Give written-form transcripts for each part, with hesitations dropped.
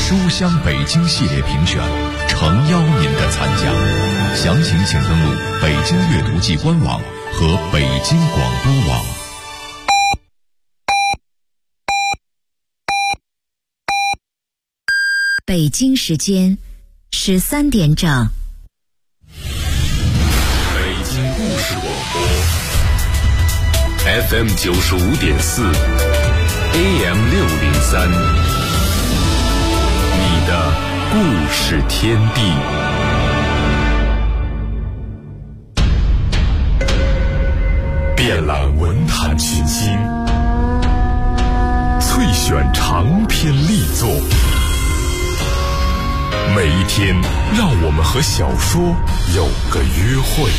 书香北京系列评选，诚邀您的参加。详情请登录北京阅读季官网和北京广播网。 北京时间13点整。 北京故事广播 FM 95.4 AM 603，你的故事天地。遍览文坛群星，萃选长篇力作。每一天，让我们和小说有个约会。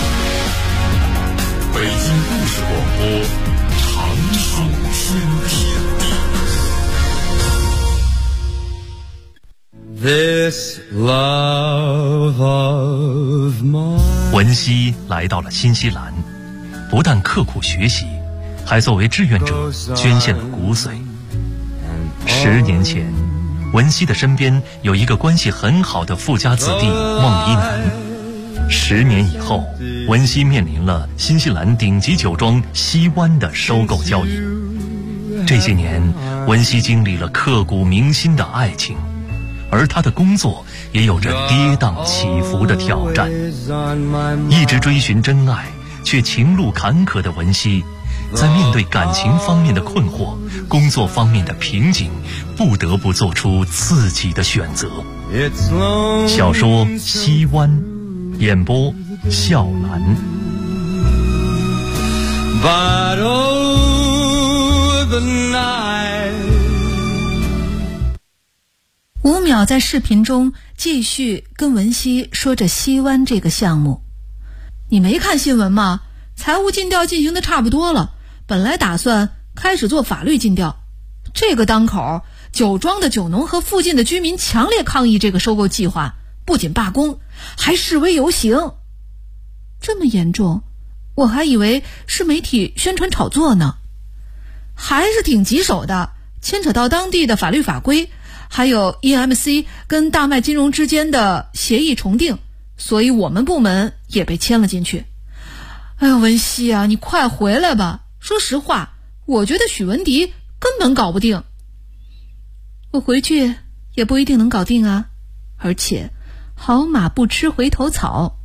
北京故事广播，长寿天地。 This love of mine。 文熙来到了新西兰，不但刻苦学习，还作为志愿者捐献了骨髓。10年前，文熙的身边有一个关系很好的富家子弟孟一楠。10年以后，文熙面临了新西兰顶级酒庄西湾的收购交易。这些年，文熙经历了刻骨铭心的爱情，而他的工作也有着跌宕起伏的挑战。一直追寻真爱却情路坎坷的文熙，在面对感情方面的困惑、工作方面的瓶颈，不得不做出自己的选择。小说《西湾》，演播笑兰。 But oh, the night。 5秒在视频中继续跟文熙说着西湾这个项目。你没看新闻吗？财务尽调进行的差不多了，本来打算开始做法律尽调。这个当口，酒庄的酒农和附近的居民强烈抗议这个收购计划，不仅罢工，还示威游行。这么严重，我还以为是媒体宣传炒作呢。还是挺棘手的，牵扯到当地的法律法规，还有 EMC 跟大麦金融之间的协议重订，所以我们部门也被牵了进去。哎呀，文熙啊，你快回来吧！说实话，我觉得许文迪根本搞不定。我回去也不一定能搞定啊，而且好马不吃回头草。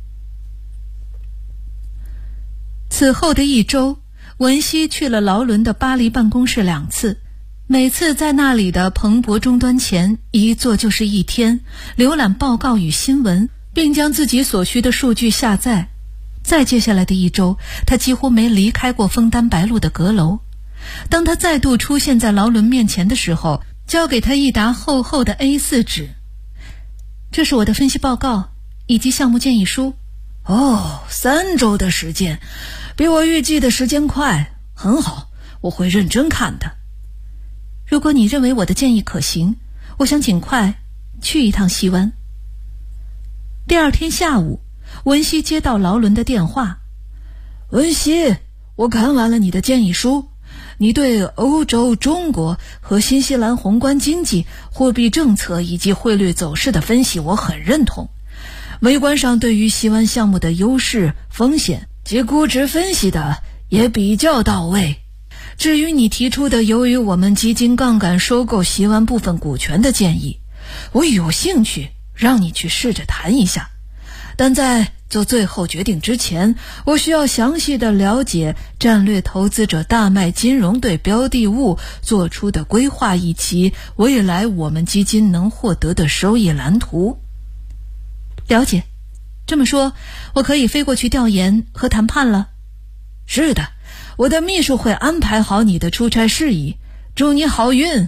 此后的1周，文熙去了劳伦的巴黎办公室2次，每次在那里的彭博终端前一坐就是1天，浏览报告与新闻，并将自己所需的数据下载。再接下来的1周，他几乎没离开过枫丹白露的阁楼。当他再度出现在劳伦面前的时候，交给他一沓厚厚的 A4 纸。这是我的分析报告以及项目建议书。哦，3周的时间，比我预计的时间快，很好，我会认真看的。如果你认为我的建议可行，我想尽快去一趟西湾。第2天下午，文熙接到劳伦的电话。文熙，我看完了你的建议书，你对欧洲、中国和新西兰宏观经济、货币政策以及汇率走势的分析我很认同。微观上对于西湾项目的优势、风险及估值分析的也比较到位。至于你提出的由于我们基金杠杆收购西湾部分股权的建议，我有兴趣让你去试着谈一下。但在做最后决定之前，我需要详细的了解战略投资者大麦金融对标的物做出的规划，以及未来我们基金能获得的收益蓝图。了解。这么说，我可以飞过去调研和谈判了？是的，我的秘书会安排好你的出差事宜，祝你好运。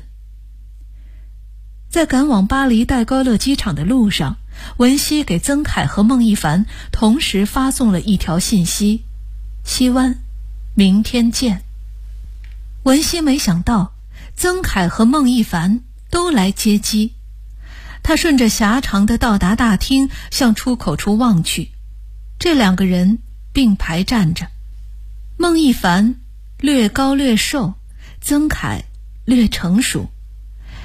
在赶往巴黎戴高乐机场的路上，文熙给曾凯和孟一凡同时发送了一条信息：西湾，明天见。文熙没想到曾凯和孟一凡都来接机。他顺着狭长的到达大厅向出口处望去，这2个人并排站着。孟一凡略高略瘦，曾凯略成熟。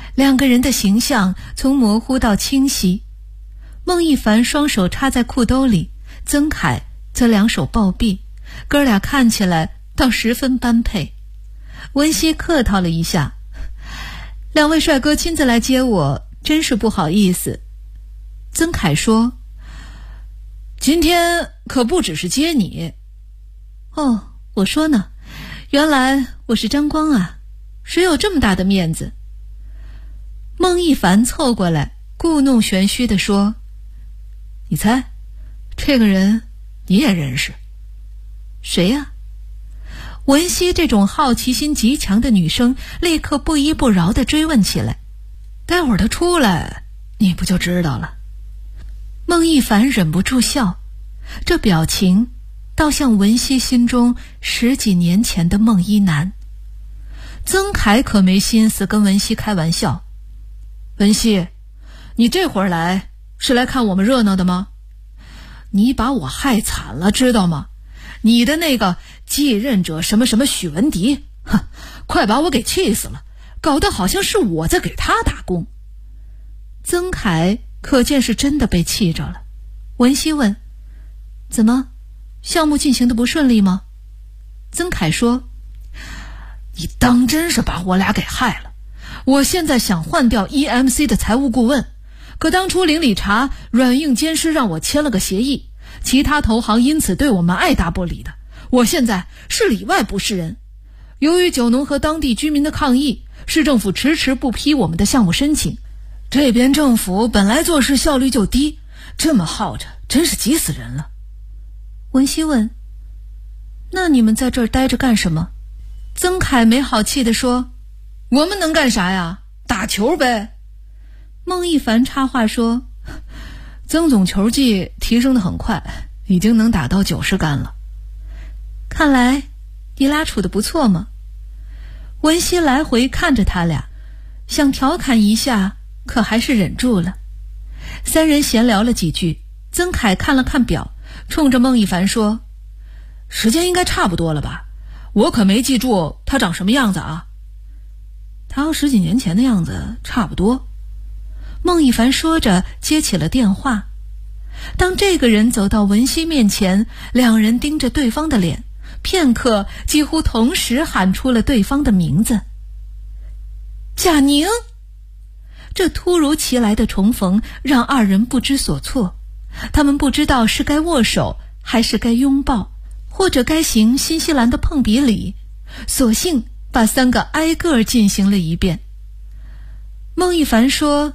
两个人的形象从模糊到清晰。孟一凡双手插在裤兜里，曾凯则两手抱臂，哥俩看起来倒十分般配。文熙客套了一下，两位帅哥亲自来接我，真是不好意思。曾凯说，今天可不只是接你。哦，我说呢，原来我是张光啊，谁有这么大的面子？孟一凡凑过来，故弄玄虚地说，你猜，这个人你也认识？谁呀？文熙这种好奇心极强的女生立刻不依不饶地追问起来，待会儿他出来你不就知道了。孟一凡忍不住笑，这表情倒像文熙心中10几年前的孟一楠。曾凯可没心思跟文熙开玩笑，文熙，你这会儿来是来看我们热闹的吗？你把我害惨了，知道吗？你的那个继任者什么什么许文迪，哼，快把我给气死了，搞得好像是我在给他打工。曾凯可见是真的被气着了。文熙问，怎么，项目进行的不顺利吗？曾凯说，你当真是把我俩给害了。我现在想换掉 EMC 的财务顾问，可当初林理查软硬兼施让我签了个协议，其他投行因此对我们爱答不理的，我现在是里外不是人。由于九农和当地居民的抗议，市政府迟迟不批我们的项目申请。这边政府本来做事效率就低，这么耗着真是急死人了。文熙问，那你们在这儿待着干什么？曾凯没好气地说，我们能干啥呀？打球呗。孟一凡插话说，曾总球技提升得很快，已经能打到90杆了。看来你俩处得不错嘛。文熙来回看着他俩，想调侃一下，可还是忍住了。三人闲聊了几句，曾凯看了看表，冲着孟一凡说，时间应该差不多了吧？我可没记住他长什么样子啊。他和10几年前的样子差不多。孟一凡说着接起了电话。当这个人走到文熙面前，两人盯着对方的脸，片刻几乎同时喊出了对方的名字，贾宁。这突如其来的重逢让二人不知所措，他们不知道是该握手还是该拥抱，或者该行新西兰的碰鼻礼，索性把3个挨个进行了一遍。孟一凡说，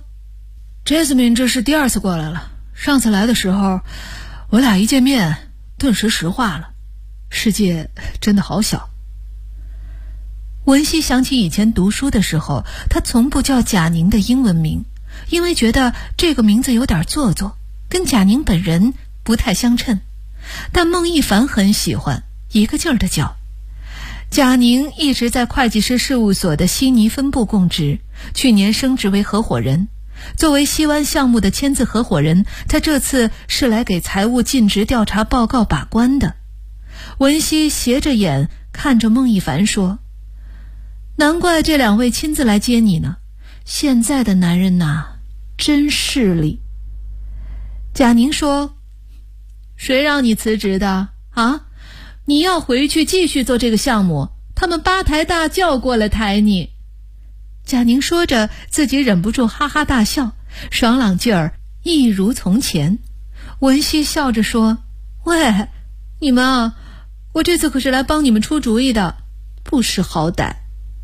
Jasmine 这是第2次过来了，上次来的时候我俩一见面顿时石化了，世界真的好小。文熙想起以前读书的时候，他从不叫贾宁的英文名，因为觉得这个名字有点做作，跟贾宁本人不太相称。但孟一凡很喜欢，一个劲儿地叫。贾宁一直在会计师事务所的悉尼分部供职，去年升职为合伙人。作为西湾项目的签字合伙人，他这次是来给财务尽职调查报告把关的。文熙斜着眼看着孟一凡说，难怪这2位亲自来接你呢，现在的男人呐，真势利。贾宁说，谁让你辞职的啊？你要回去继续做这个项目，他们8抬大轿过来抬你。贾宁说着自己忍不住哈哈大笑，爽朗劲儿一如从前。文熙笑着说，喂，你们啊，我这次可是来帮你们出主意的，不识好歹。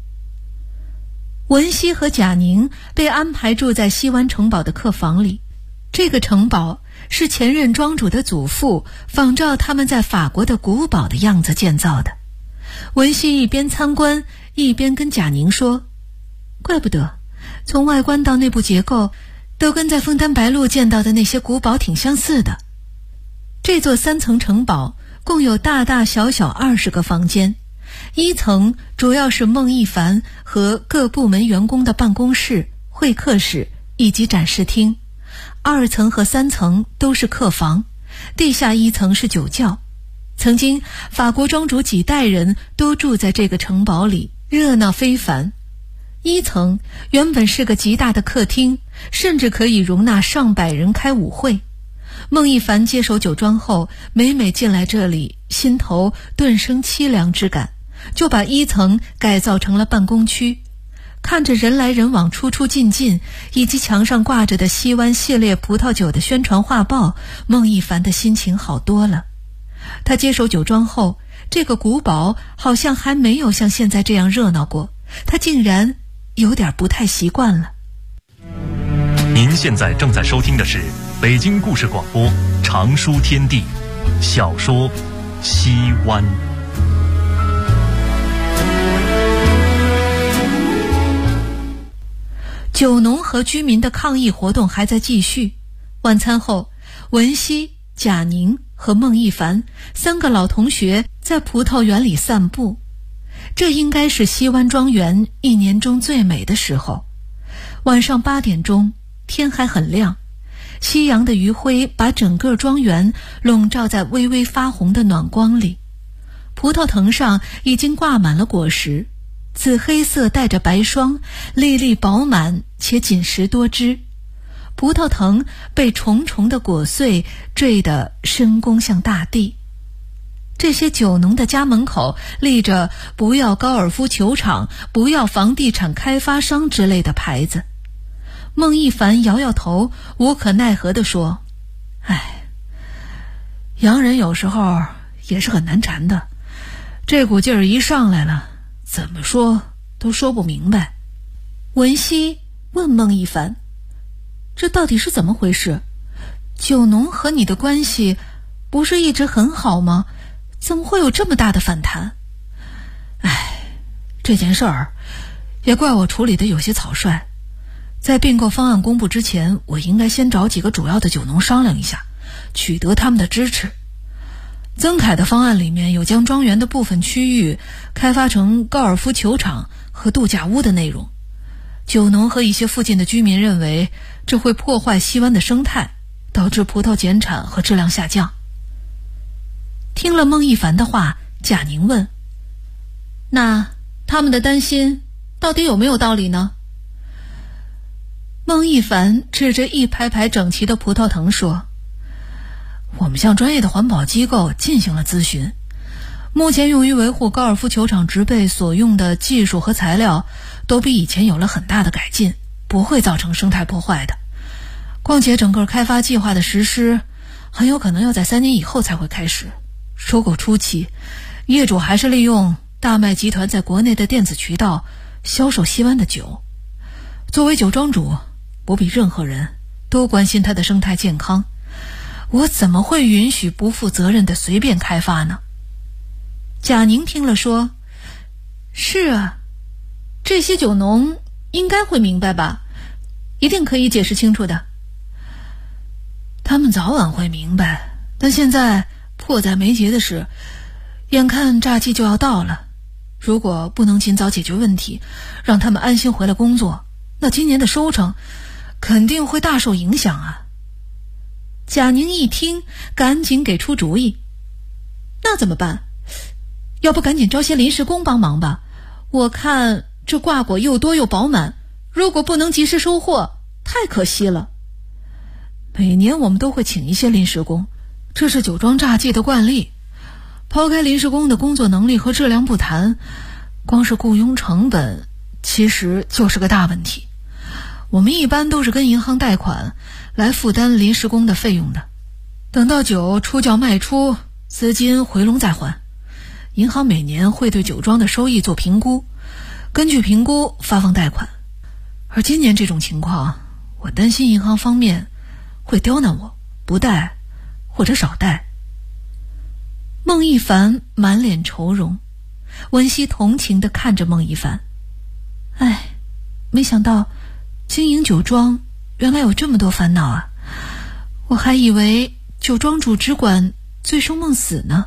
文熙和贾宁被安排住在西湾城堡的客房里，这个城堡是前任庄主的祖父仿照他们在法国的古堡的样子建造的。文熙一边参观一边跟贾宁说，怪不得从外观到内部结构都跟在枫丹白露见到的那些古堡挺相似的。这座3层城堡共有大大小小20个房间，1层主要是孟一凡和各部门员工的办公室、会客室以及展示厅，2层和3层都是客房，地下1层是酒窖。曾经法国庄主几代人都住在这个城堡里，热闹非凡。 1层原本是个极大的客厅，甚至可以容纳上百人开舞会。孟一凡接手酒庄后，每每进来这里，心头顿生凄凉之感，就把1层改造成了办公区。看着人来人往出出进进，以及墙上挂着的西湾系列葡萄酒的宣传画报，孟一凡的心情好多了。他接手酒庄后，这个古堡好像还没有像现在这样热闹过，他竟然有点不太习惯了。 您现在正在收听的是北京故事广播长书天地小说《西湾》。 酒农和居民的抗议活动还在继续。晚餐后，文熙、贾宁和孟一凡3个老同学在葡萄园里散步。这应该是西湾庄园1年中最美的时候。晚上8点钟，天还很亮，夕阳的余晖把整个庄园笼罩在微微发红的暖光里。葡萄藤上已经挂满了果实，紫黑色带着白霜，粒粒饱满且紧实多汁。葡萄藤被重重的果穗坠得深弓向大地。这些酒农的家门口立着“不要高尔夫球场，不要房地产开发商”之类的牌子。孟一凡摇摇头，无可奈何地说：“哎，洋人有时候也是很难缠的，这股劲儿一上来了，怎么说都说不明白。”文熙问孟一凡：“这到底是怎么回事？酒农和你的关系不是一直很好吗？怎么会有这么大的反弹？”哎，这件事儿也怪我处理的有些草率。在并购方案公布之前，我应该先找几个主要的酒农商量一下，取得他们的支持。曾凯的方案里面有将庄园的部分区域开发成高尔夫球场和度假屋的内容。酒农和一些附近的居民认为这会破坏西湾的生态，导致葡萄减产和质量下降。听了孟一凡的话，贾宁问：“那他们的担心到底有没有道理呢？”孟一凡指着一排排整齐的葡萄藤说：“我们向专业的环保机构进行了咨询，目前用于维护高尔夫球场植被所用的技术和材料都比以前有了很大的改进，不会造成生态破坏的。况且整个开发计划的实施很有可能要在3年以后才会开始。收购初期，业主还是利用大麦集团在国内的电子渠道销售西湾的酒。作为酒庄主，我比任何人都关心它的生态健康，我怎么会允许不负责任的随便开发呢？”贾宁听了说：“是啊，这些酒农应该会明白吧，一定可以解释清楚的。”他们早晚会明白，但现在迫在眉睫的是，眼看榨季就要到了，如果不能尽早解决问题，让他们安心回来工作，那今年的收成肯定会大受影响啊。贾宁一听，赶紧给出主意：“那怎么办？要不赶紧招些临时工帮忙吧？我看这挂果又多又饱满，如果不能及时收获，太可惜了。每年我们都会请一些临时工，这是酒庄榨季的惯例。抛开临时工的工作能力和质量不谈，光是雇佣成本其实就是个大问题。我们一般都是跟银行贷款来负担临时工的费用的，等到酒出窖卖出，资金回笼再还。银行每年会对酒庄的收益做评估，根据评估发放贷款。而今年这种情况，我担心银行方面会刁难我，不贷或者少贷。”孟一凡满脸愁容，文熙同情地看着孟一凡：“哎，没想到经营酒庄原来有这么多烦恼啊！我还以为酒庄主只管醉生梦死呢。”“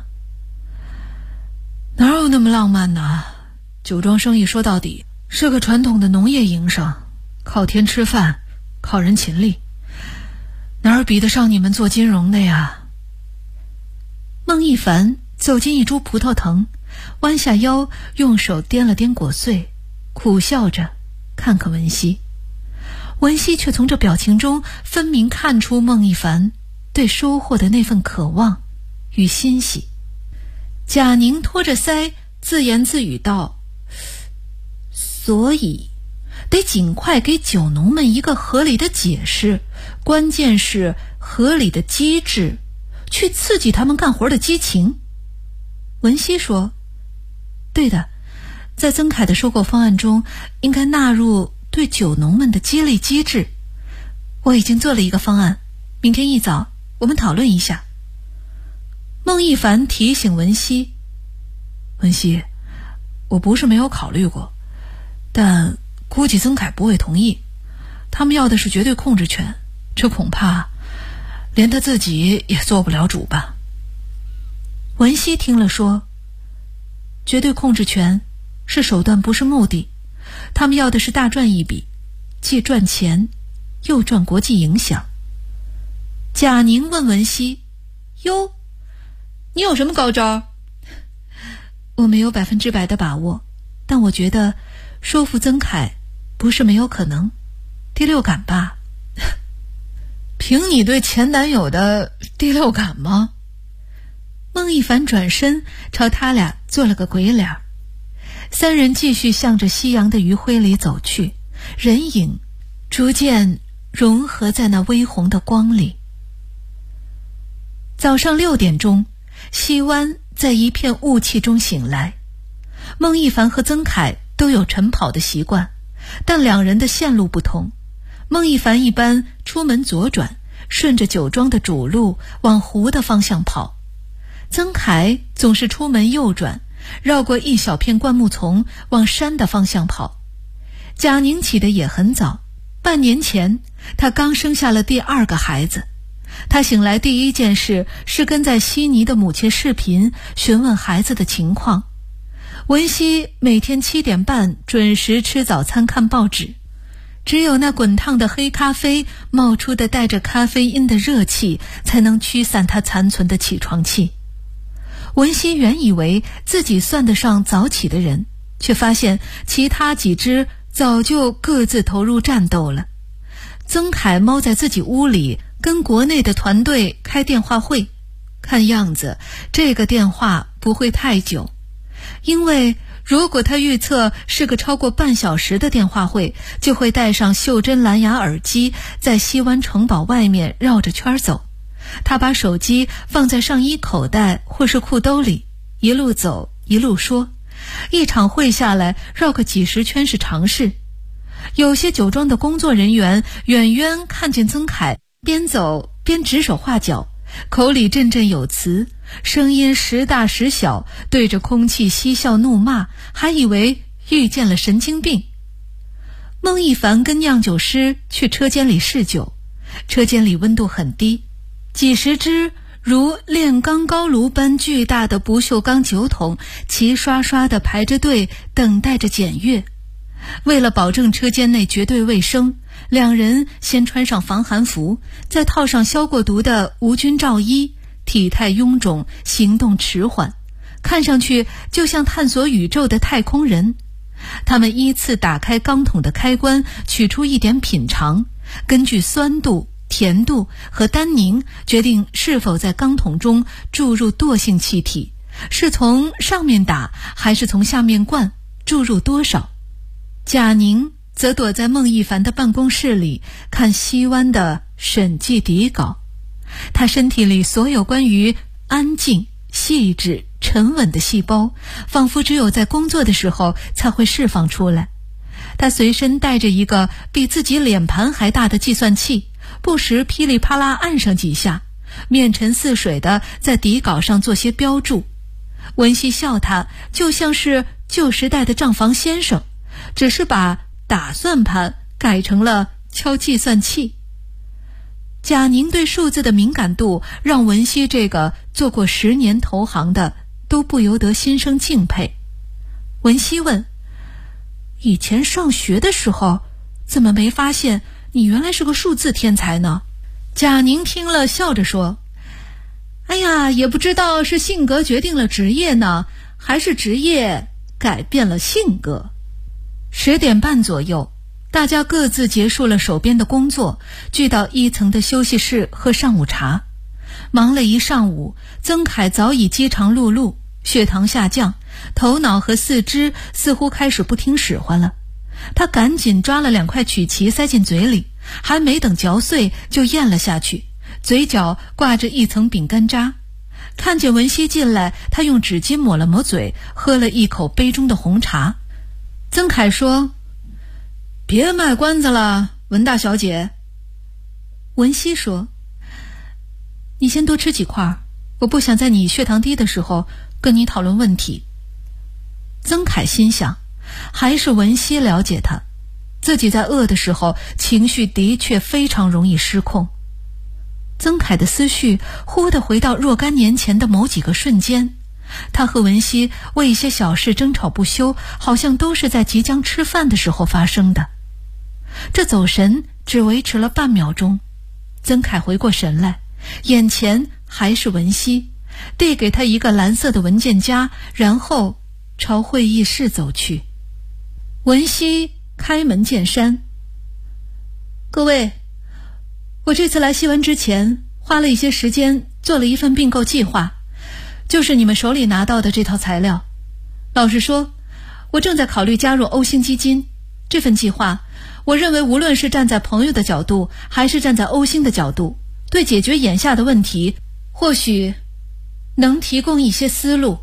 哪有那么浪漫呢？酒庄生意说到底是个传统的农业营生，靠天吃饭，靠人勤力，哪儿比得上你们做金融的呀？”孟一凡走进一株葡萄藤，弯下腰，用手掂了掂果穗，苦笑着看看文熙。文熙却从这表情中分明看出孟一凡对收获的那份渴望与欣喜。贾宁托着腮自言自语道：所以得尽快给酒农们一个合理的解释，关键是合理的机制，去刺激他们干活的激情。文熙说：对的，在曾凯的收购方案中应该纳入对酒农们的激励机制。我已经做了一个方案，明天一早我们讨论一下。孟一凡提醒文熙：文熙，我不是没有考虑过，但估计曾凯不会同意，他们要的是绝对控制权，这恐怕连他自己也做不了主吧。文熙听了说：绝对控制权是手段，不是目的，他们要的是大赚一笔，既赚钱又赚国际影响。贾宁问文熙：哟，你有什么高招？我没有100%的把握，但我觉得说服曾凯不是没有可能。第六感吧。凭你对前男友的第六感吗？孟一凡转身朝他俩做了个鬼脸。三人继续向着夕阳的余晖里走去，人影逐渐融合在那微红的光里。早上6点钟，西湾在一片雾气中醒来。孟一凡和曾凯都有晨跑的习惯，但两人的线路不同。孟一凡一般出门左转，顺着酒庄的主路往湖的方向跑。曾凯总是出门右转，绕过一小片灌木丛往山的方向跑。贾宁起得也很早，半年前他刚生下了第2个孩子。他醒来第一件事是跟在悉尼的母亲视频，询问孩子的情况。文熙每天7点半准时吃早餐看报纸，只有那滚烫的黑咖啡冒出的带着咖啡因的热气，才能驱散他残存的起床气。文熙原以为自己算得上早起的人，却发现其他几只早就各自投入战斗了。曾凯猫在自己屋里跟国内的团队开电话会，看样子这个电话不会太久，因为如果他预测是个超过半小时的电话会，就会戴上袖珍蓝牙耳机，在西湾城堡外面绕着圈走。他把手机放在上衣口袋或是裤兜里，一路走一路说，一场会下来绕个几十圈是常事。有些酒庄的工作人员远远看见曾凯边走边指手画脚，口里振振有词，声音时大时小，对着空气嬉笑怒骂，还以为遇见了神经病。孟一凡跟酿酒师去车间里试酒，车间里温度很低，几十只如炼钢高炉般巨大的不锈钢酒桶齐刷刷地排着队等待着检阅。为了保证车间内绝对卫生，两人先穿上防寒服，再套上消过毒的无菌罩衣，体态臃肿，行动迟缓，看上去就像探索宇宙的太空人。他们依次打开钢桶的开关，取出一点品尝，根据酸度、甜度和单宁决定是否在钢桶中注入惰性气体，是从上面打还是从下面灌，注入多少。贾宁则躲在孟一凡的办公室里看西湾的审计底稿。他身体里所有关于安静、细致、沉稳的细胞，仿佛只有在工作的时候才会释放出来。他随身带着一个比自己脸盘还大的计算器，不时噼里啪啦按上几下，面沉似水的在底稿上做些标注。文熙笑他就像是旧时代的账房先生，只是把打算盘改成了敲计算器。贾宁对数字的敏感度让文熙这个做过10年投行的都不由得心生敬佩。文熙问：以前上学的时候怎么没发现你原来是个数字天才呢？贾宁听了笑着说：哎呀，也不知道是性格决定了职业呢，还是职业改变了性格。10点半左右， 大家各自结束了手边的工作，聚到1层的休息室喝上午茶。忙了一上午，曾凯早已饥肠辘辘，血糖下降，头脑和四肢似乎开始不听使唤了。他赶紧抓了2块曲奇塞进嘴里，还没等嚼碎就咽了下去，嘴角挂着一层饼干渣。看见文熙进来，他用纸巾抹了抹嘴，喝了一口杯中的红茶。曾凯说：“别卖关子了，文大小姐。”文熙说：“你先多吃几块，我不想在你血糖低的时候跟你讨论问题。”曾凯心想，还是文熙了解他，自己在饿的时候情绪的确非常容易失控。曾凯的思绪忽地回到若干年前的某几个瞬间，他和文熙为一些小事争吵不休，好像都是在即将吃饭的时候发生的。这走神只维持了半秒钟，曾凯回过神来，眼前还是文熙，递给他一个蓝色的文件夹，然后朝会议室走去。文熙开门见山：“各位，我这次来西湾之前花了一些时间做了一份并购计划，就是你们手里拿到的这套材料。老实说，我正在考虑加入欧星基金。这份计划，我认为无论是站在朋友的角度，还是站在欧星的角度，对解决眼下的问题，或许能提供一些思路。”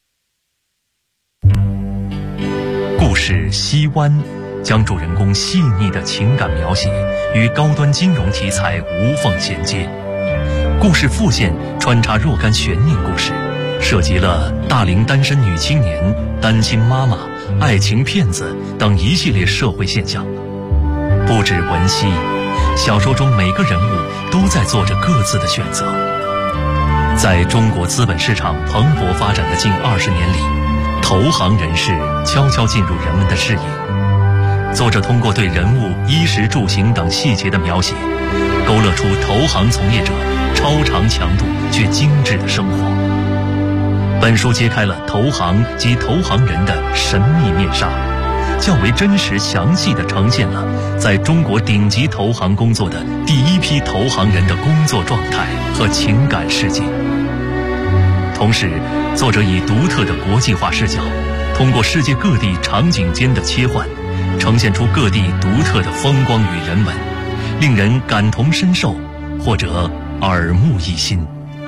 故事《西湾》将主人公细腻的情感描写与高端金融题材无缝衔接。故事副线穿插若干悬念故事，涉及了大龄单身女青年、单亲妈妈、爱情骗子等一系列社会现象。不止文熙，小说中每个人物都在做着各自的选择。在中国资本市场蓬勃发展的近20年里，投行人士悄悄进入人们的视野。作者通过对人物衣食住行等细节的描写，勾勒出投行从业者超长强度却精致的生活。本书揭开了投行及投行人的神秘面纱，较为真实详细地呈现了在中国顶级投行工作的第一批投行人的工作状态和情感世界。同时，作者以独特的国际化视角，通过世界各地场景间的切换，呈现出各地独特的风光与人文，令人感同身受或者耳目一新。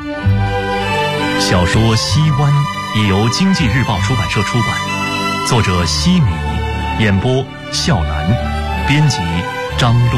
小说《西湾》已由经济日报出版社出版，作者西米，演播笑兰，编辑张璐。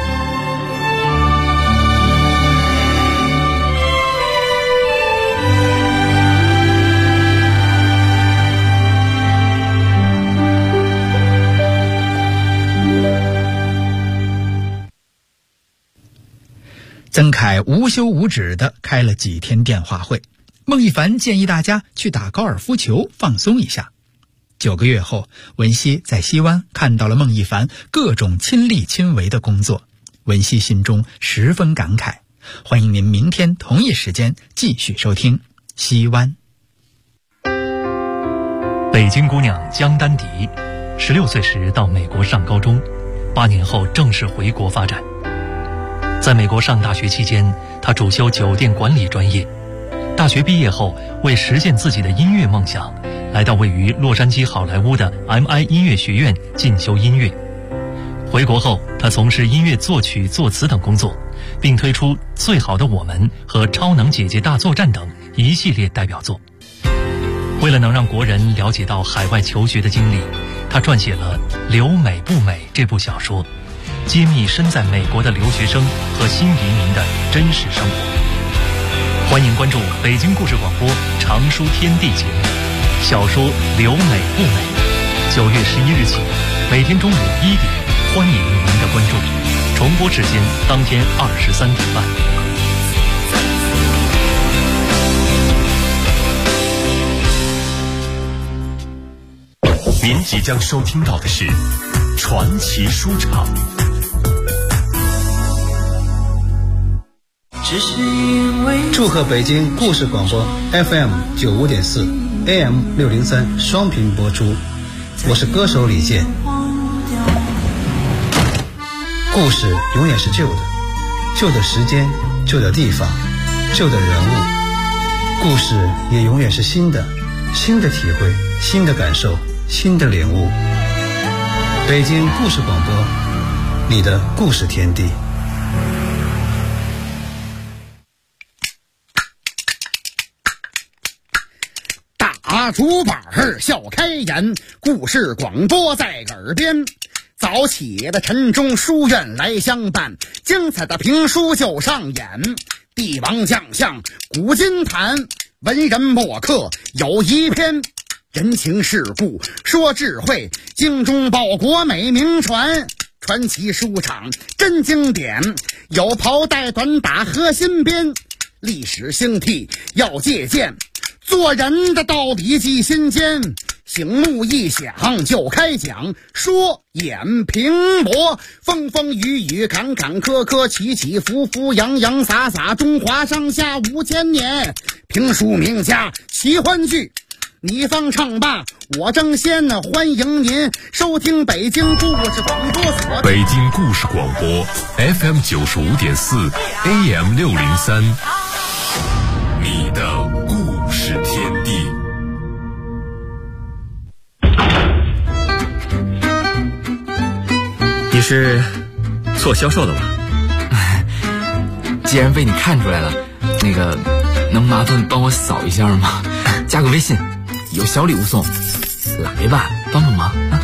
曾凯无休无止地开了几天电话会，孟一凡建议大家去打高尔夫球放松一下。9个月后，文熙在西湾看到了孟一凡各种亲力亲为的工作，文熙心中十分感慨。欢迎您明天同一时间继续收听西湾。 北京姑娘江丹迪，16岁时到美国上高中，8年后正式回国发展。在美国上大学期间，他主修酒店管理专业。大学毕业后，为实现自己的音乐梦想，来到位于洛杉矶好莱坞的 MI 音乐学院进修音乐。回国后，他从事音乐作曲、作词等工作，并推出《最好的我们》和《超能姐姐大作战》等一系列代表作。为了能让国人了解到海外求学的经历，他撰写了《留美不美》这部小说，揭秘身在美国的留学生和新移民的真实生活。欢迎关注北京故事广播长书天地节目小说《留美不美》，9月11日起，每天中午1点，欢迎您的关注。重播时间当天23点半。 您即将收听到的是传奇书场。 祝贺北京故事广播 FM 95.4 AM 603双频播出，我是歌手李健。 故事永远是旧的，旧的时间，旧的地方，旧的人物。故事也永远是新的，新的体会，新的感受，新的领悟。北京故事广播，你的故事天地。 大竹板笑开颜，故事广播在耳边。早起的晨钟书院来相伴，精彩的评书就上演。帝王将相古今谈，文人墨客有一篇。人情世故说智慧，精忠报国美名传。传奇书场真经典，有袍带短打和新编。历史兴替要借鉴，做人的道理记心间。醒目一响就开讲，说演评驳，风风雨雨坎坎坷坷，起起伏伏洋洋洒洒，中华上下5000年。评书名家奇欢聚，你方唱罢我争先，欢迎您收听北京故事广播所。 北京故事广播 FM 95.4 AM 603，你的故事天地。 你是做销售的吧？ 既然被你看出来了，能麻烦帮我扫一下吗？加个微信，有小礼物送，来吧，帮帮忙啊！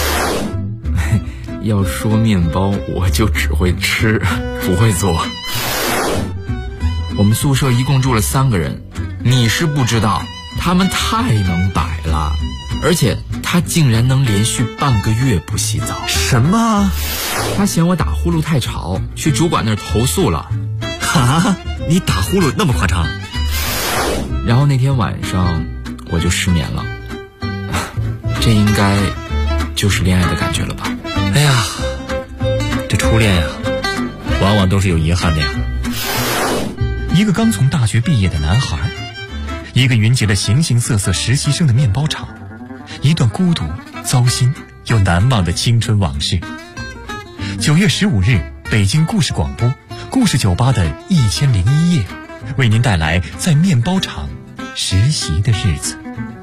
要说面包，我就只会吃，不会做。我们宿舍一共住了3个人，你是不知道，他们太能摆了，而且他竟然能连续半个月不洗澡。 什么？ 他嫌我打呼噜太吵，去主管那儿投诉了。 哈，你打呼噜那么夸张？ 然后那天晚上我就失眠了，这应该就是恋爱的感觉了吧？ 哎呀，这初恋呀，往往都是有遗憾的呀。 一个刚从大学毕业的男孩，一个云集了形形色色实习生的面包厂，一段孤独、糟心又难忘的青春往事。9月15日，北京故事广播故事酒吧的1001夜，为您带来在面包厂实习的日子。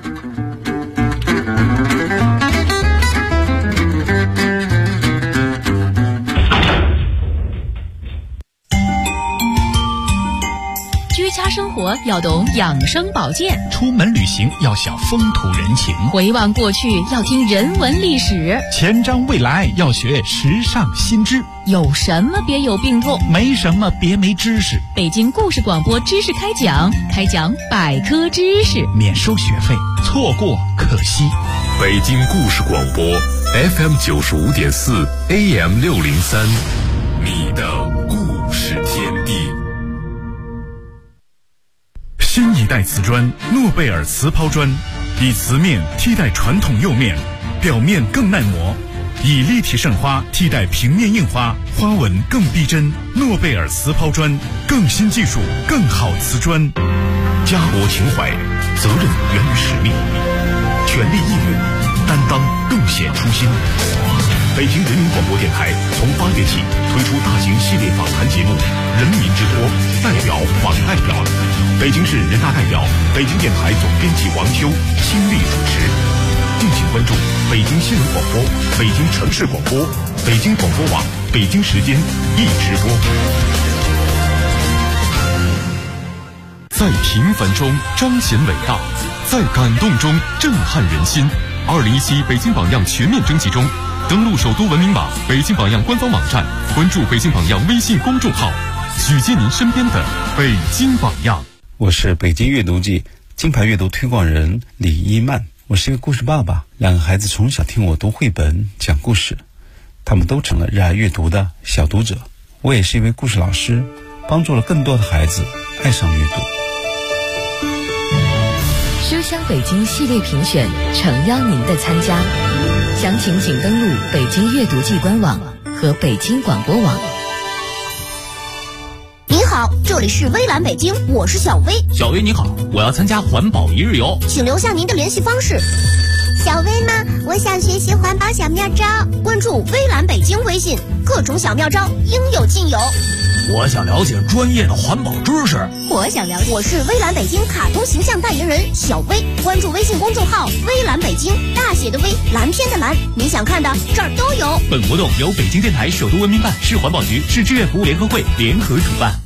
居家生活要懂养生保健， 出门旅行要晓风土人情， 回望过去要听人文历史， 前瞻未来要学时尚新知。 有什么别有病痛， 没什么别没知识。 北京故事广播知识开讲，开讲百科知识， 免收学费，错过可惜。 北京故事广播 FM 95.4 AM 603，你的故事天地。 新一代瓷砖诺贝尔瓷抛砖，以瓷面替代传统釉面，表面更耐磨，以立体渗花替代平面印花，花纹更逼真。诺贝尔瓷抛砖，更新技术，更好瓷砖。 家国情怀，责任源于使命，全力应援，担当更显初心。北京人民广播电台从8月起推出大型系列访谈节目《人民之托》，代表访代表。北京市人大代表、北京电台总编辑王秋亲力主持。敬请关注北京新闻广播、北京城市广播、北京广播网、北京时间一直播。 在平凡中彰显伟大，在感动中震撼人心。2017北京榜样全面征集中，登录首都文明网、北京榜样官方网站，关注北京榜样微信公众号，举荐您身边的北京榜样。 我是北京阅读季金牌阅读推广人李一曼，我是一个故事爸爸，2个孩子从小听我读绘本讲故事，他们都成了热爱阅读的小读者。我也是一位故事老师，帮助了更多的孩子爱上阅读。 书香北京系列评选诚邀您的参加，详情请登录北京阅读季官网和北京广播网。 您好，这里是微蓝北京，我是小薇。 小薇你好，我要参加环保一日游， 请留下您的联系方式。 小薇吗？我想学习环保小妙招， 关注微蓝北京微信， 各种小妙招应有尽有。 我想了解专业的环保知识。 我想了解。我是微蓝北京卡通形象代言人小薇，关注微信公众号微蓝北京，大写的微，蓝天的蓝，你想看的这儿都有。 本活动由北京电台首都文明办、市环保局、市志愿服务联合会联合主办。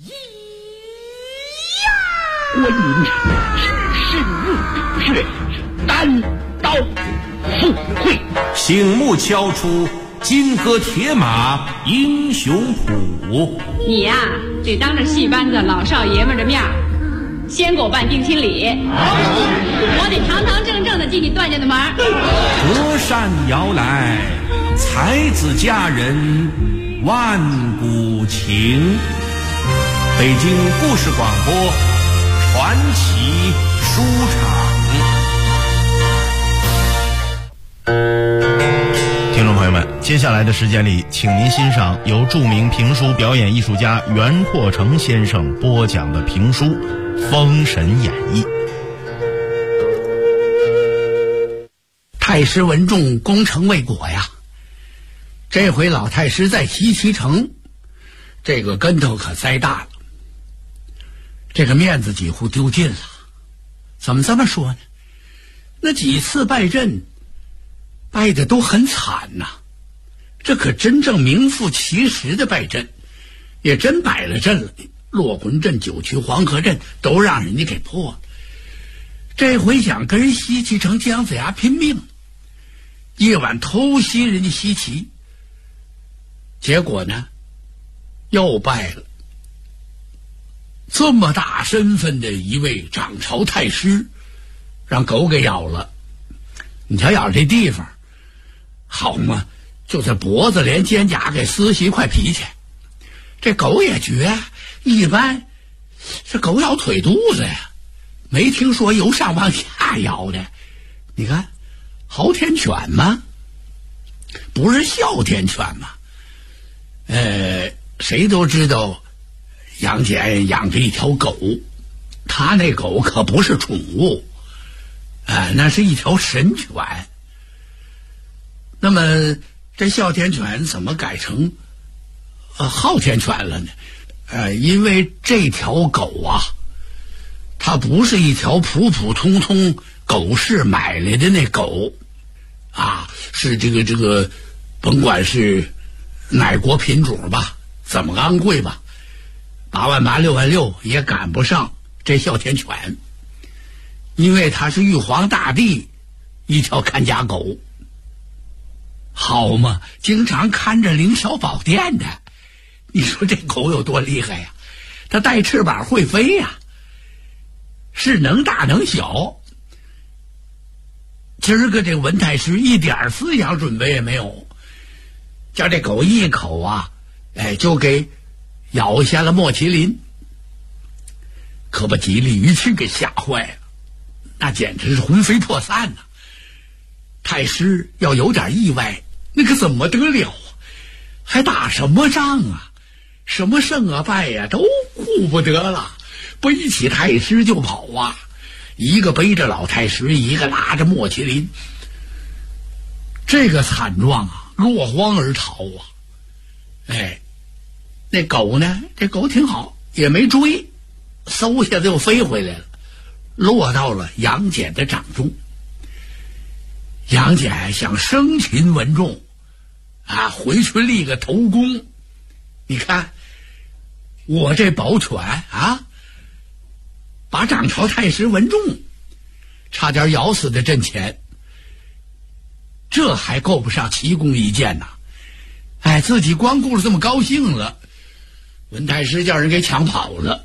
观音是入血，单刀赴会， 醒目敲出金戈铁马英雄谱。 你呀，得当着戏班子老少爷们的面先给我办定亲礼，我得堂堂正正的进你段家的门。 隔山摇来，才子佳人万古情。北京故事广播传奇书场。 听众朋友们，接下来的时间里，请您欣赏由著名评书表演艺术家袁阔成先生播讲的评书《封神演义》。 太师文仲攻城未果呀，这回老太师在西岐城，这个跟头可栽大了，这个面子几乎丢尽了。怎么这么说呢？那几次败阵败的都很惨呐，这可真正名副其实的败阵，也真摆了阵了。落魂阵、九曲黄河阵都让人家给破了。这回想跟西岐城姜子牙拼命，夜晚偷袭人家西岐，结果呢又败了。这么大身份的一位掌朝太师，让狗给咬了。你瞧咬这地方好嘛，就在脖子连肩胛给撕下一块皮去。这狗也绝，一般这狗咬腿肚子呀，没听说由上往下咬的。你看昊天犬吗？不是哮天犬吗？谁都知道杨戬养着一条狗，他那狗可不是宠物，那是一条神犬。那么这哮天犬怎么改成昊天犬了呢？因为这条狗啊，它不是一条普普通通狗市买来的那狗啊，是这个甭管是哪国品种吧，怎么昂贵吧，8万8、6万6也赶不上这哮天犬，因为它是玉皇大帝一条看家狗。好嘛，经常看着凌霄宝殿的，你说这狗有多厉害呀？它带翅膀会飞呀，是能大能小。今儿个这文太师一点思想准备也没有，叫这狗一口啊，就给咬下了莫麒麟，可把吉利于庆给吓坏了，那简直是魂飞魄散呐。太师要有点意外，那可怎么得了啊？还打什么仗啊？什么胜啊败呀，都顾不得了，背起太师就跑啊！一个背着老太师，一个拉着莫麒麟，这个惨状啊，落荒而逃啊！那狗呢？这狗挺好，也没追，嗖下子又飞回来了，落到了杨戬的掌中。杨戬想生擒文仲啊，回去立个头功。你看我这宝犬啊，把掌朝太师文仲差点咬死在阵前，这还够不上奇功一件呐！自己光顾着这么高兴了，文太师叫人给抢跑了。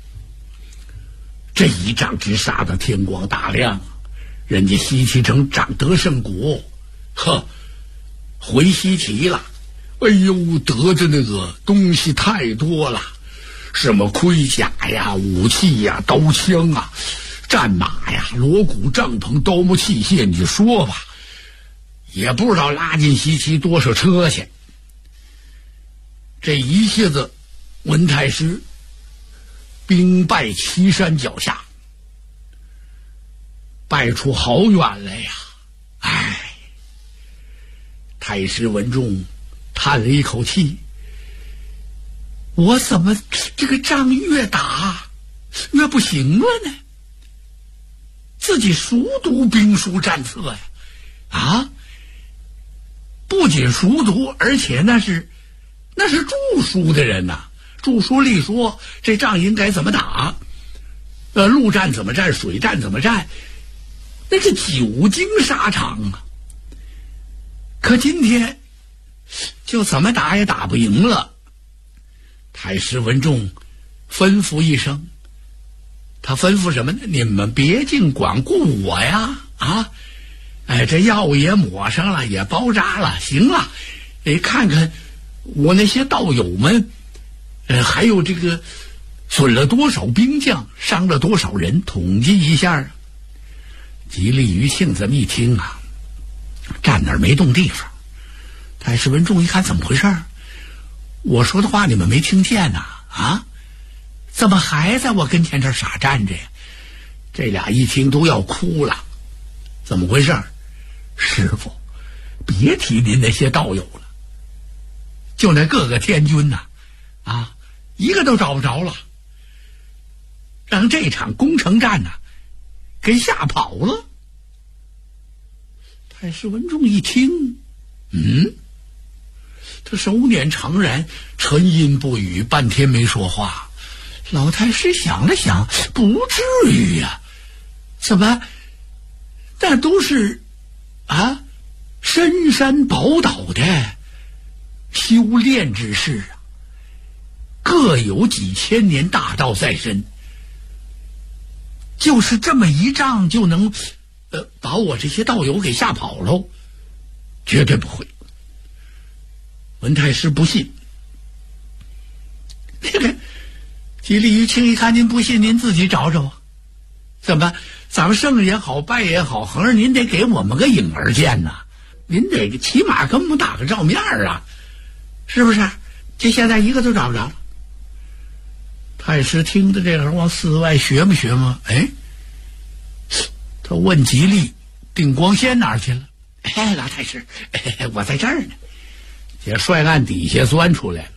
这一仗直杀得天光大亮，人家西岐城长得胜国，回西岐了。哎呦，得着那个东西太多了，什么盔甲呀、武器呀、刀枪啊、战马呀、锣鼓、帐篷、刀木器械，你就说吧，也不知道拉进西岐多少车去。这一下子，文太师兵败岐山脚下，败出好远来呀！太师文仲叹了一口气，我怎么这个仗越打越不行了呢？自己熟读兵书战策呀，啊，不仅熟读，而且那是著书的人呐，著书立说这仗应该怎么打，陆战怎么战，水战怎么战，那是久经沙场啊。可今天就怎么打也打不赢了。太师文仲吩咐一声，他吩咐什么呢？你们别尽管顾我呀！啊，这药也抹上了，也包扎了，行了，看看我那些道友们，还有这个损了多少兵将，伤了多少人，统计一下。吉利余庆这么一听啊，站那儿没动地方。太师文仲一看，怎么回事？我说的话你们没听见呐？啊，怎么还在我跟前这傻站着呀？这俩一听都要哭了。怎么回事？师父，别提您那些道友了，就那各个天军呐，啊，一个都找不着了，让这场攻城战呐给吓跑了。太师文仲一听，他手捻长髯，沉吟不语，半天没说话。老太师想了想，不至于呀，怎么那都是深山宝岛的修炼之士啊，各有几千年大道在身，就是这么一仗就能把我这些道友给吓跑喽？绝对不会。文太师不信。那个吉利余庆一看您不信，您自己找找啊。怎么咱们胜也好，败也好，横着您得给我们个影儿见呐，您得起码跟我们打个照面啊，是不是？这现在一个都找不着了。太师听的这会儿往寺外学嘛学嘛，他问吉利定光仙哪儿去了？老太师，我在这儿呢。这帅案底下钻出来了。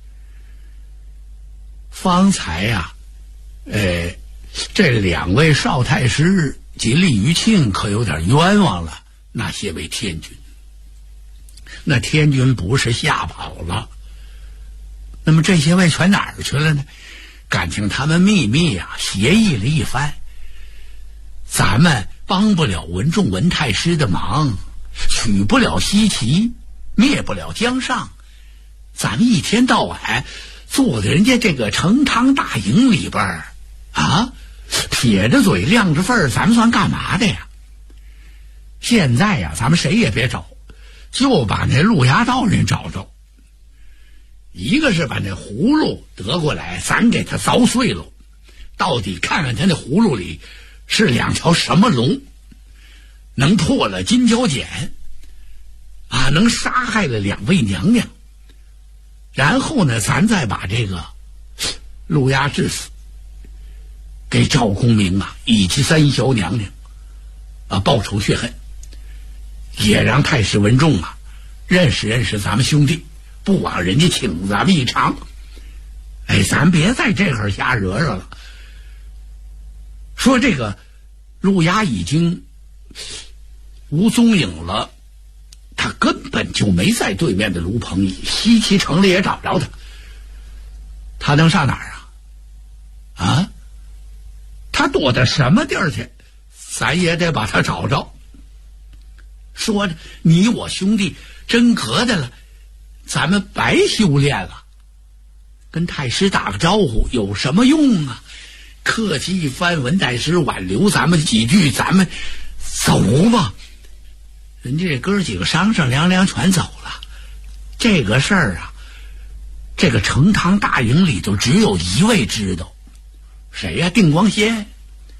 方才呀，这两位少太师吉利余庆可有点冤枉了那些位天军。那天军不是吓跑了，那么这些位全哪儿去了呢？感情他们秘密协议了一番，咱们帮不了文仲文太师的忙，取不了西岐，灭不了江上，咱们一天到晚坐在人家这个成汤大营里边撇着嘴亮着份儿，咱们算干嘛的呀？现在呀，咱们谁也别找，就把那陆衙道人找着。一个是把那葫芦得过来，咱给他凿碎了，到底看看他那葫芦里是两条什么龙，能破了金蛟锏能杀害了两位娘娘。然后呢，咱再把这个陆衙致死给赵公明以及三小娘娘报仇血恨，也让太师文仲认识认识咱们兄弟，不枉人家请咱们一场。咱别在这会儿瞎惹惹了。说这个陆衙已经无踪影了，他根本就没在对面的卢鹏仪，西岐城里也找不着他。他能上哪儿他躲到什么地儿去，咱也得把他找着。说着，你我兄弟真隔的了，咱们白修炼了。跟太师打个招呼有什么用啊？客气一番，文太师挽留咱们几句，咱们走吧。人家这哥几个商商量量全走了。这个事儿这个成汤大营里头只有一位知道。谁呀？定光仙。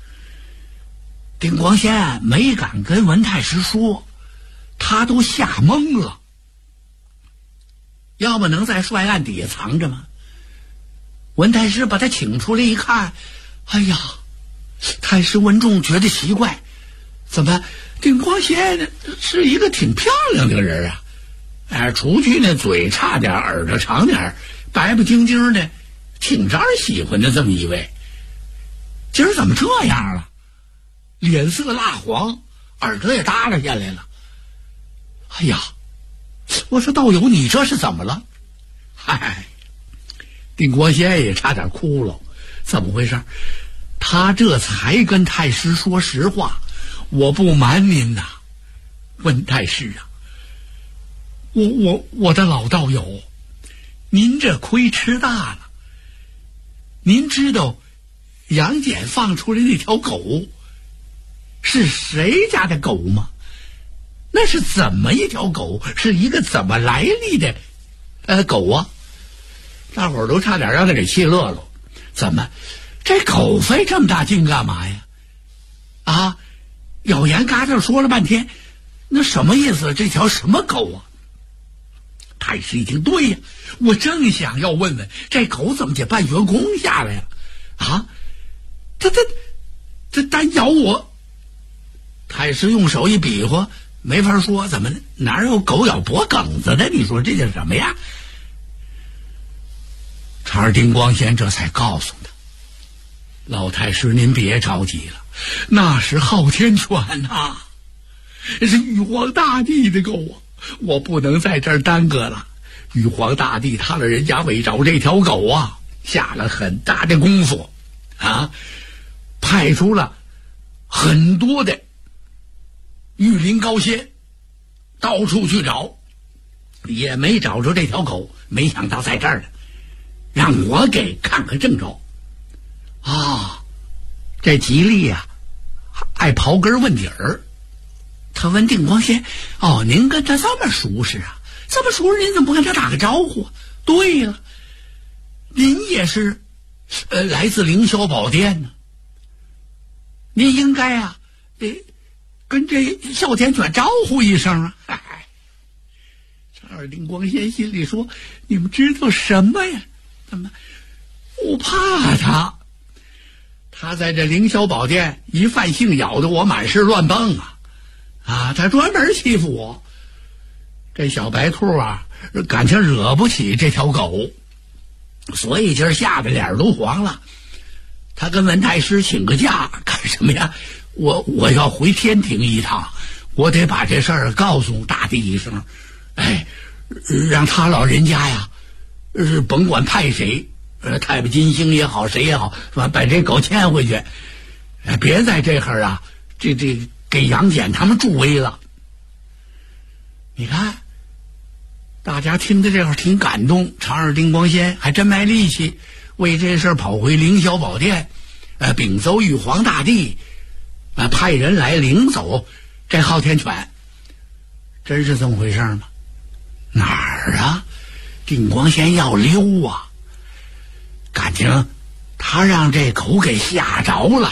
定光仙没敢跟文太师说，他都吓懵了。要么能在帅案底下藏着吗？文太师把他请出来一看，哎呀，太师文仲觉得奇怪，怎么定光仙是一个挺漂亮的人除去那嘴差点耳朵长点白不晶晶的挺招人喜欢的这么一位，今儿怎么这样了？脸色蜡黄，耳朵也耷拉下来了。哎呀，我说道友你这是怎么了？嗨，定国先也差点哭了。怎么回事？他这才跟太师说实话，我不瞒您呐，温太师啊，我的老道友，您这亏吃大了。您知道杨戬放出来那条狗是谁家的狗吗？那是怎么一条狗？是一个怎么来历的狗啊？大伙儿都差点让他给气乐了。怎么这狗费这么大劲干嘛呀？啊，咬言嘎吱说了半天，那什么意思？这条什么狗啊？太师一听，对呀，我正想要问问这狗怎么就半悬空下来了啊？这单咬我。太师用手一比划，没法说，怎么哪有狗咬脖梗子的？你说这叫什么呀？长儿丁光先这才告诉他，老太师您别着急了，那是昊天犬呐，是玉皇大帝的狗啊，我不能在这儿耽搁了。玉皇大帝他老人家为找这条狗啊，下了很大的功夫啊，派出了很多的御林高仙到处去找，也没找着这条狗。没想到在这儿呢，让我给看看正着啊。这吉利啊爱刨根问底儿，他问定光仙，哦，您跟他这么熟识啊？这么熟识，您怎么不跟他打个招呼？对了，您也是来自凌霄宝殿呢，您应该啊跟这哮天犬招呼一声啊。长耳丁光仙心里说，你们知道什么呀？怎么我怕他在这凌霄宝殿一犯性，咬得我满是乱蹦啊！他专门欺负我。这小白兔啊，感情惹不起这条狗，所以今儿吓得脸都黄了。他跟文太师请个假，干什么呀？我要回天庭一趟，我得把这事儿告诉大帝一声，让他老人家呀，甭管派谁，太白金星也好，谁也好，把这狗牵回去，别在这会儿啊，这给杨戬他们助威了。你看，大家听的这会儿挺感动，长耳丁光仙还真卖力气，为这事跑回凌霄宝殿，禀奏玉皇大帝，派人来领走这昊天犬。真是这么回事吗？哪儿啊？定光仙要溜啊，感情他让这狗给吓着了。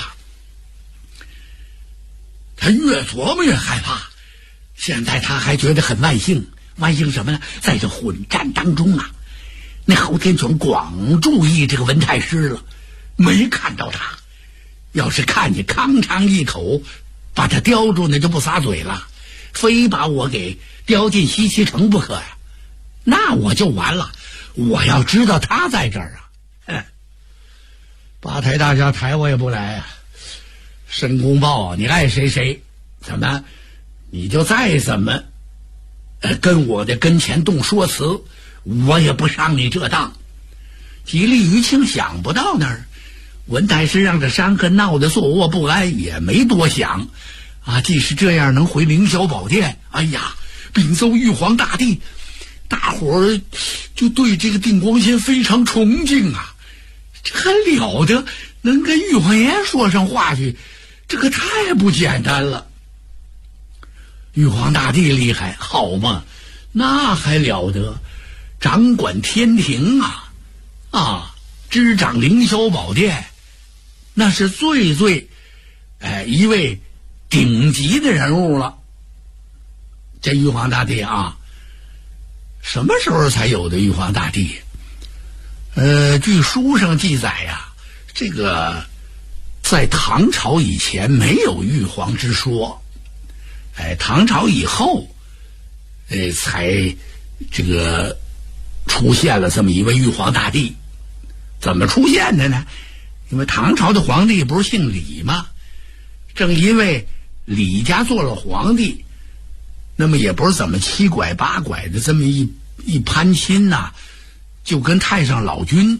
他越琢磨越害怕，现在他还觉得很万幸。万幸什么呢？在这混战当中啊，那昊天犬光注意这个文太师了，没看到他。要是看见，吭哧一口把他叼住，那就不撒嘴了，非把我给叼进西岐城不可呀！那我就完了。我要知道他在这儿啊，八抬大轿抬我也不来啊！申公豹，你爱谁，怎么你就再怎么跟我的跟前动说辞，我也不上你这当。吉利于庆想不到那儿，文太师让这山河闹得坐卧不安，也没多想啊。既是这样，能回凌霄宝殿，哎呀，禀奏玉皇大帝，大伙儿就对这个定光仙非常崇敬啊。这还了得，能跟玉皇爷说上话去，这可太不简单了。玉皇大帝厉害，好嘛，那还了得，掌管天庭啊，执掌凌霄宝殿，那是最一位顶级的人物了。这玉皇大帝啊，什么时候才有的玉皇大帝？据书上记载呀，这个在唐朝以前没有玉皇之说。唐朝以后，才这个出现了这么一位玉皇大帝。怎么出现的呢？因为唐朝的皇帝不是姓李吗？正因为李家做了皇帝，那么也不是怎么七拐八拐的这么一攀亲呐，就跟太上老君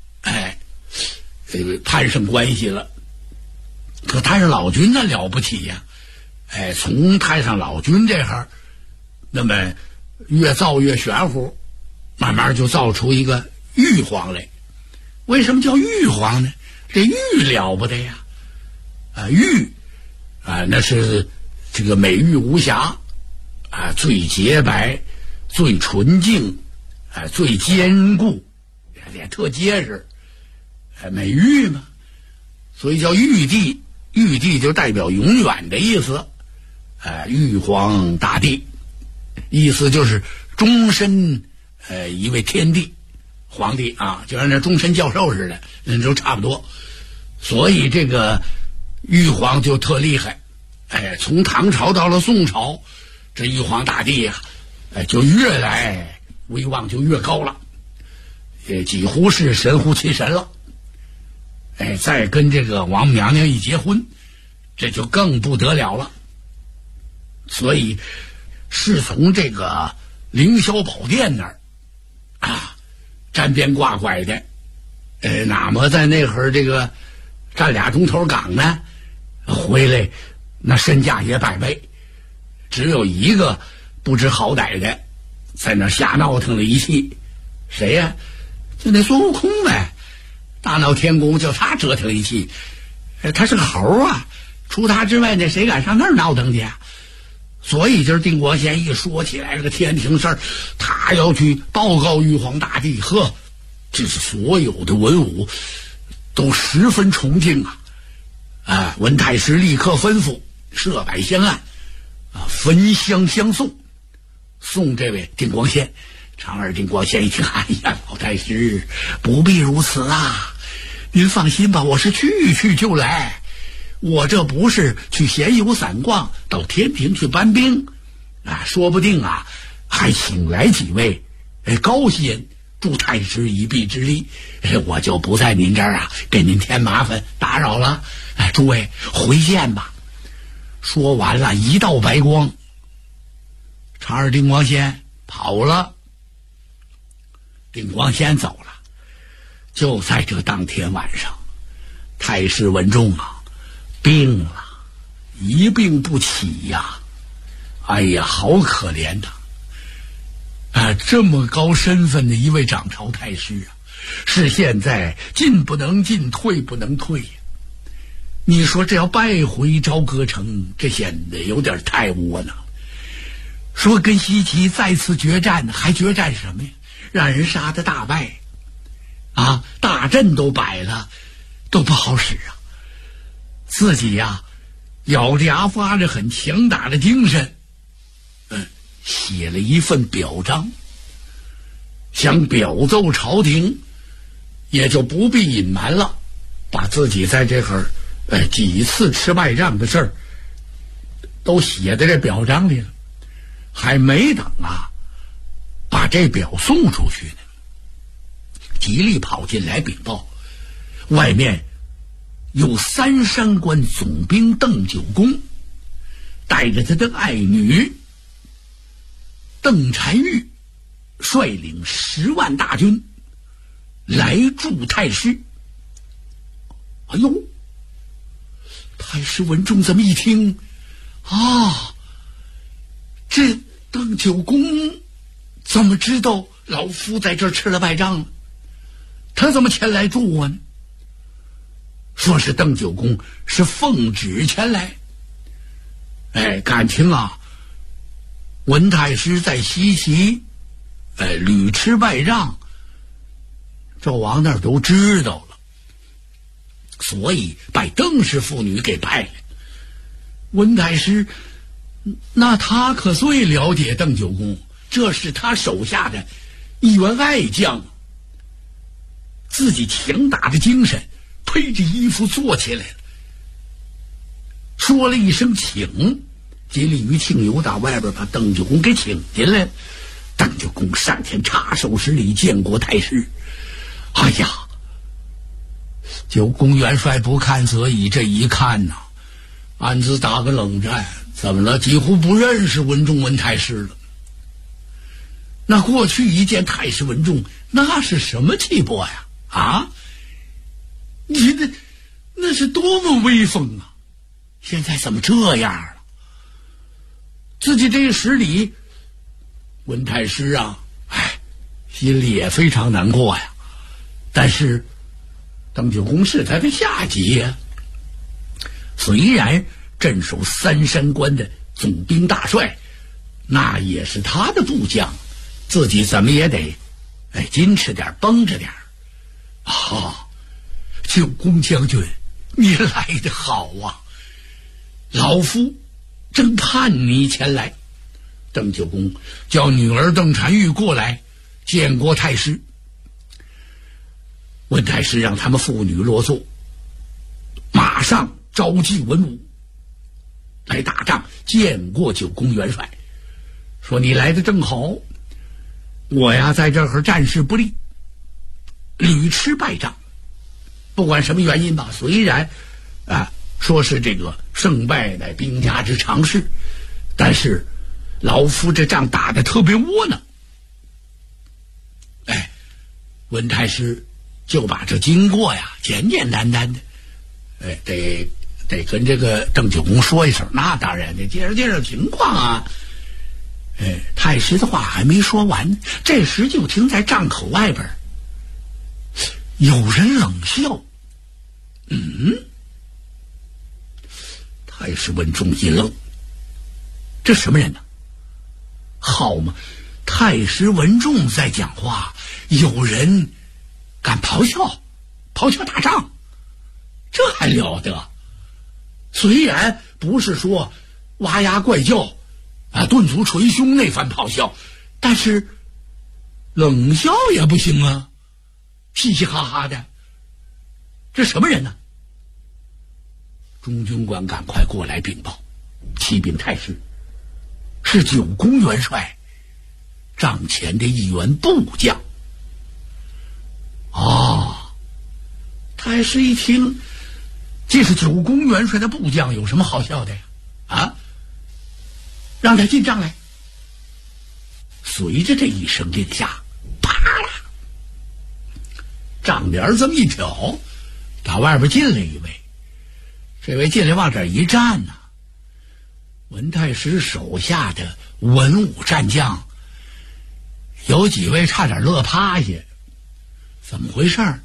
攀上关系了。可太上老君那了不起呀，从太上老君这儿，那么越造越玄乎，慢慢就造出一个玉皇来。为什么叫玉皇呢？这玉了不得呀！玉那是这个美玉无瑕最洁白、最纯净最坚固，也特结实，美玉嘛，所以叫玉帝。玉帝就代表永远的意思，玉皇大帝，意思就是终身一位天帝。皇帝就像那终身教授似的，那都差不多。所以这个玉皇就特厉害，从唐朝到了宋朝，这玉皇大帝呀，就越来威望就越高了，几乎是神乎其神了。再跟这个王母娘娘一结婚，这就更不得了了。所以是从这个凌霄宝殿那儿沾边挂拐的，哪么在那会儿这个站2钟头岗呢，回来那身价也100倍。只有一个不知好歹的在那瞎闹腾了一气，谁呀？就那孙悟空呗。大闹天宫叫他折腾一气，他是个猴啊，除他之外，那谁敢上那儿闹腾去啊？所以就是定国贤一说起来这个天庭事儿，他要去报告玉皇大帝，这是所有的文武都十分崇敬文太师立刻吩咐设摆香案焚香相送这位定光仙。长耳定光仙一听，哎呀，老太师不必如此您放心吧，我是去就来，我这不是去闲游散逛，到天庭去搬兵说不定还请来几位高仙助太师一臂之力，我就不在您这儿给您添麻烦打扰了，诸位回见吧。说完了，一道白光，长耳定光仙跑了，定光仙走了。就在这当天晚上，太师文仲病了，一病不起呀！哎呀，好可怜呐！这么高身份的一位掌朝太师是现在进不能进，退不能退呀！你说这要败回朝歌城，这显得有点太窝囊。说跟西岐再次决战，还决战什么呀？让人杀得大败大阵都摆了，都不好使自己咬着牙发着很强大的精神写了一份表彰，想表奏朝廷，也就不必隐瞒了，把自己在这会儿几次吃败仗的事儿都写在这表彰里了。还没等把这表送出去呢，吉利跑进来禀报，外面有3山关总兵邓九公带着他的爱女邓婵玉，率领10万大军来助太师。哎呦，太师文仲这么一听这邓九公怎么知道老夫在这儿吃了败仗了？他怎么前来助我呢？说是邓九公是奉旨前来。感情文太师在西岐屡吃败仗，纣王那儿都知道了，所以把邓氏父女给派来。文太师那他可最了解邓九公，这是他手下的一员爱将，自己强大的精神披着衣服坐起来了，说了一声请，吉利于庆由打外边把邓九公给请进来了。 邓九公上前插手施礼，见过太师。哎呀，九公元帅不看则已，这一看呐，暗自打个冷战。怎么了？几乎不认识文仲文太师了。那过去一见太师文仲，那是什么气魄呀？啊，你那是多么威风啊！现在怎么这样了？自己这一施礼，文太师啊，心里也非常难过呀。但是邓九公是他的下级呀，虽然镇守三山关的总兵大帅，那也是他的部将，自己怎么也得矜持点，绷着点。九公将军，你来得好啊！老夫正盼你前来。邓九公叫女儿邓婵玉过来见过太师。文太师让他们父女落座，马上召集文武来打仗，见过九公元帅，说你来的正好，我呀在这儿战事不利，屡吃败仗，不管什么原因吧，虽然说是这个胜败乃兵家之常事，但是老夫这仗打得特别窝囊。文太师就把这经过呀简简单单的得跟这个邓九公说一声。那当然得介绍情况啊。太师的话还没说完，这时就听在帐口外边有人冷笑。太师文仲一愣，这什么人呢？好嘛，太师文仲在讲话，有人敢咆哮打仗，这还了得？虽然不是说哇呀怪叫顿足捶胸那番咆哮，但是冷笑也不行啊，嘻嘻哈哈的，这什么人呢？中军官赶快过来禀报，启禀太师，是九公元帅帐前的一员部将。太师一听，这是九公元帅的部将，有什么好笑的呀？让他进帐来。随着这一声令下，啪啦，帐帘这么一挑，打外边进来一位。这位进来往这一站呢，文太师手下的文武战将有几位差点乐趴下。怎么回事？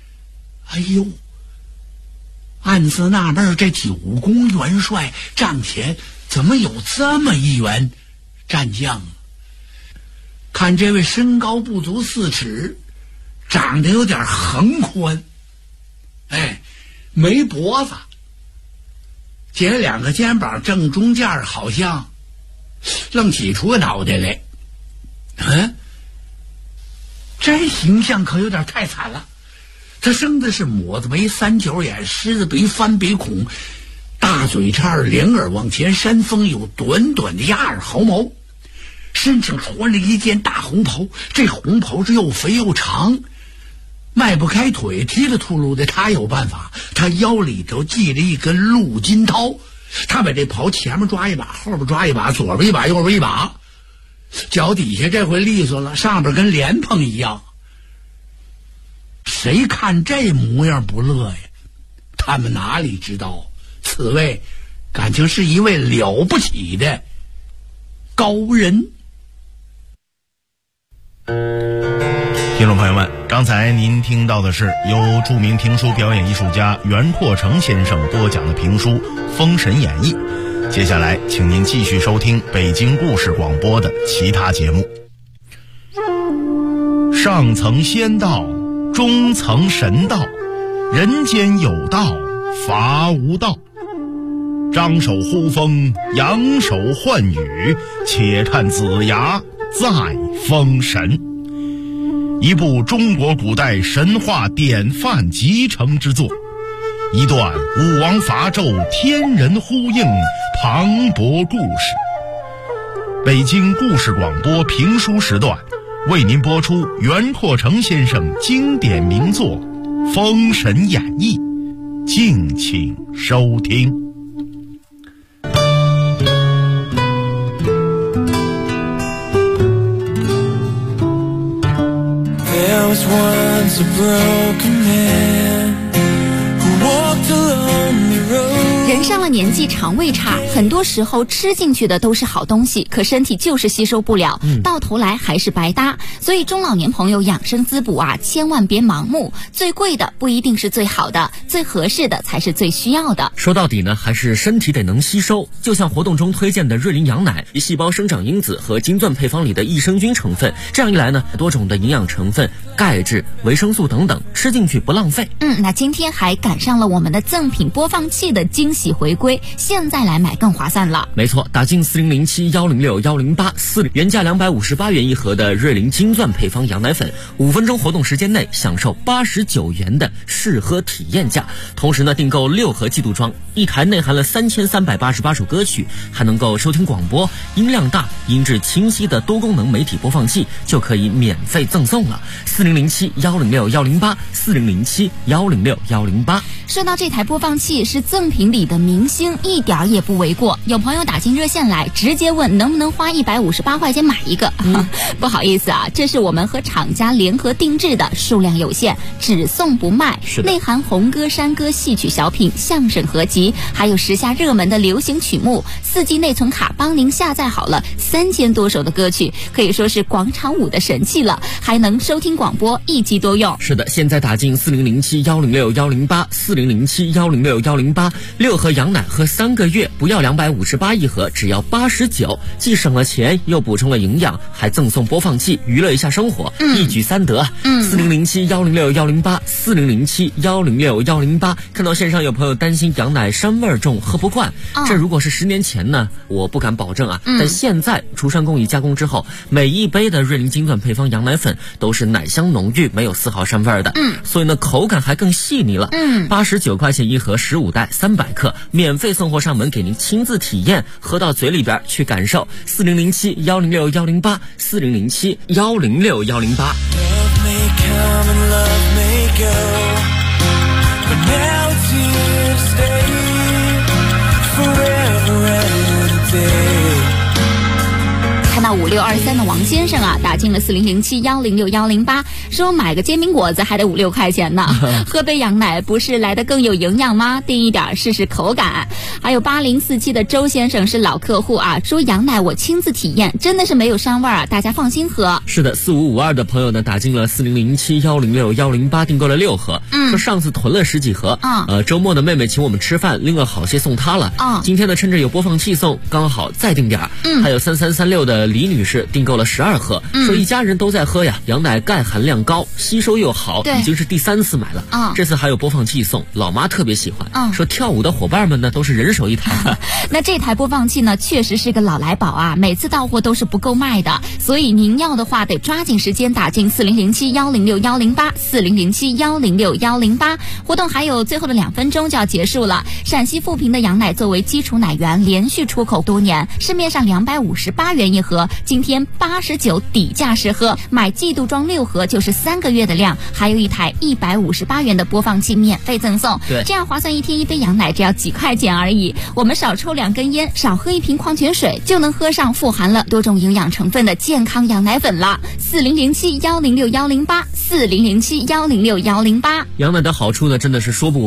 暗自纳闷，这九公元帅帐前怎么有这么一员战将？看这位身高不足4尺，长得有点横宽，没脖子，截两个肩膀正中间好像愣挤出个脑袋来。这形象可有点太惨了。他生的是抹子眉、三角眼、狮子鼻、翻鼻孔，大嘴叉，两耳往前扇风，有短短的鸭耳毫毛，身上穿了一件大红袍，这红袍是又肥又长，迈不开腿，踢了秃噜的。他有办法，他腰里头系着一根鹿筋绦，他把这袍前面抓一把，后边抓一把，左边一把，右边一把，脚底下这回利索了，上边跟莲蓬一样。谁看这模样不乐呀？他们哪里知道，此位感情是一位了不起的高人。 听众朋友们，刚才您听到的是由著名评书表演艺术家袁阔成先生播讲的评书《封神演义》。接下来请您继续收听北京故事广播的其他节目。上层仙道，中层神道，人间有道，法无道。张手呼风，扬手唤雨，且看子牙在封神。一部中国古代神话典范集成之作，一段武王伐纣天人呼应磅礴故事。 北京故事广播评书时段，为您播出袁阔成先生经典名作《封神演义》，敬请收听。 There was once a broken man who walked along the road. 人上了年纪，肠胃差，很多时候吃进去的都是好东西，可身体就是吸收不了，到头来还是白搭。所以中老年朋友养生滋补啊，千万别盲目。最贵的不一定是最好的，最合适的才是最需要的。 说到底呢，还是身体得能吸收。就像活动中推荐的瑞麟羊奶，细胞生长因子和金钻配方里的益生菌成分，这样一来呢，多种的营养成分、钙质、维生素等等，吃进去不浪费。 那今天还赶上了我们的赠品播放器的惊喜回归，现在来买更划算了。 没错，打进4007106108原价258元一盒的瑞麟金钻配方羊奶粉，5分钟活动时间内享受89元的试喝体验价。同时呢，订购6盒季度装，一台内含了3388首歌曲，还能够收听广播，音量大、音质清晰的多功能媒体播放器就可以免费赠送了。4007106108 4007106108。 说到这台播放器是赠品里的明星，一点也不为过。有朋友打进热线来，直接问能不能花158块钱买一个。不好意思啊，这是我们和厂家联合定制的，数量有限，只送不卖。内含红歌、山歌、戏曲小品、相声合集，还有时下热门的流行曲目。4G 内存卡帮您下载好了3000多首的歌曲，可以说是广场舞的神器了，还能收听广播，一机多用。 是的，现在打进4007106108 4007106108 6盒羊奶喝3个月，不要258一盒，只要89，既省了钱又补充了营养，还赠送播放器，娱乐一下生活，一举3得。4007106108 4007106108。看到线上有朋友担心羊奶膻味重，喝不惯，这如果是10年前呢，我不敢保证啊，但现在除山工艺加工之后，每一杯的瑞麟金钻配方羊奶粉都是奶香浓郁，没有丝毫膻味的，所以呢口感还更细腻了。89块钱一盒，15袋300克，免费送货上门，给您亲自体验，喝到嘴里边去感受。4007106108 4007106108。 看到5623的王先生啊，打进了4007106108，说买个煎饼果子还得5、6块钱呢。喝杯羊奶不是来得更有营养吗？订一点试试口感。还有8047的周先生是老客户啊，说羊奶我亲自体验，真的是没有膻味啊，大家放心喝。 是的，4552的朋友呢，打进了4007106108，订购了6盒，说上次囤了10几盒，周末的妹妹请我们吃饭，拎了好些送她了。今天呢，趁着有播放器送，刚好再订点。还有3336的李女士订购了12盒，说一家人都在喝呀，羊奶钙含量高，吸收又好，已经是第3次买了。这次还有播放器送，老妈特别喜欢，说跳舞的伙伴们呢都是人手一台。 那这台播放器呢，确实是个老来宝啊，每次到货都是不够卖的，所以您要的话得抓紧时间打进4007106108 4007106108。活动还有最后的2分钟就要结束了。陕西富平的羊奶作为基础奶源，连续出口多年，市面上258元一盒，今天89底价试喝，买季度装6盒就是3个月的量，还有一台158元的播放器免费赠送。 对， 这样划算，1天1杯羊奶只要几块钱而已。我们少抽2根烟，少喝1瓶矿泉水，就能喝上富含了多种营养成分的健康羊奶粉了。4007106108 4007106108。 羊奶的好处呢，真的是说不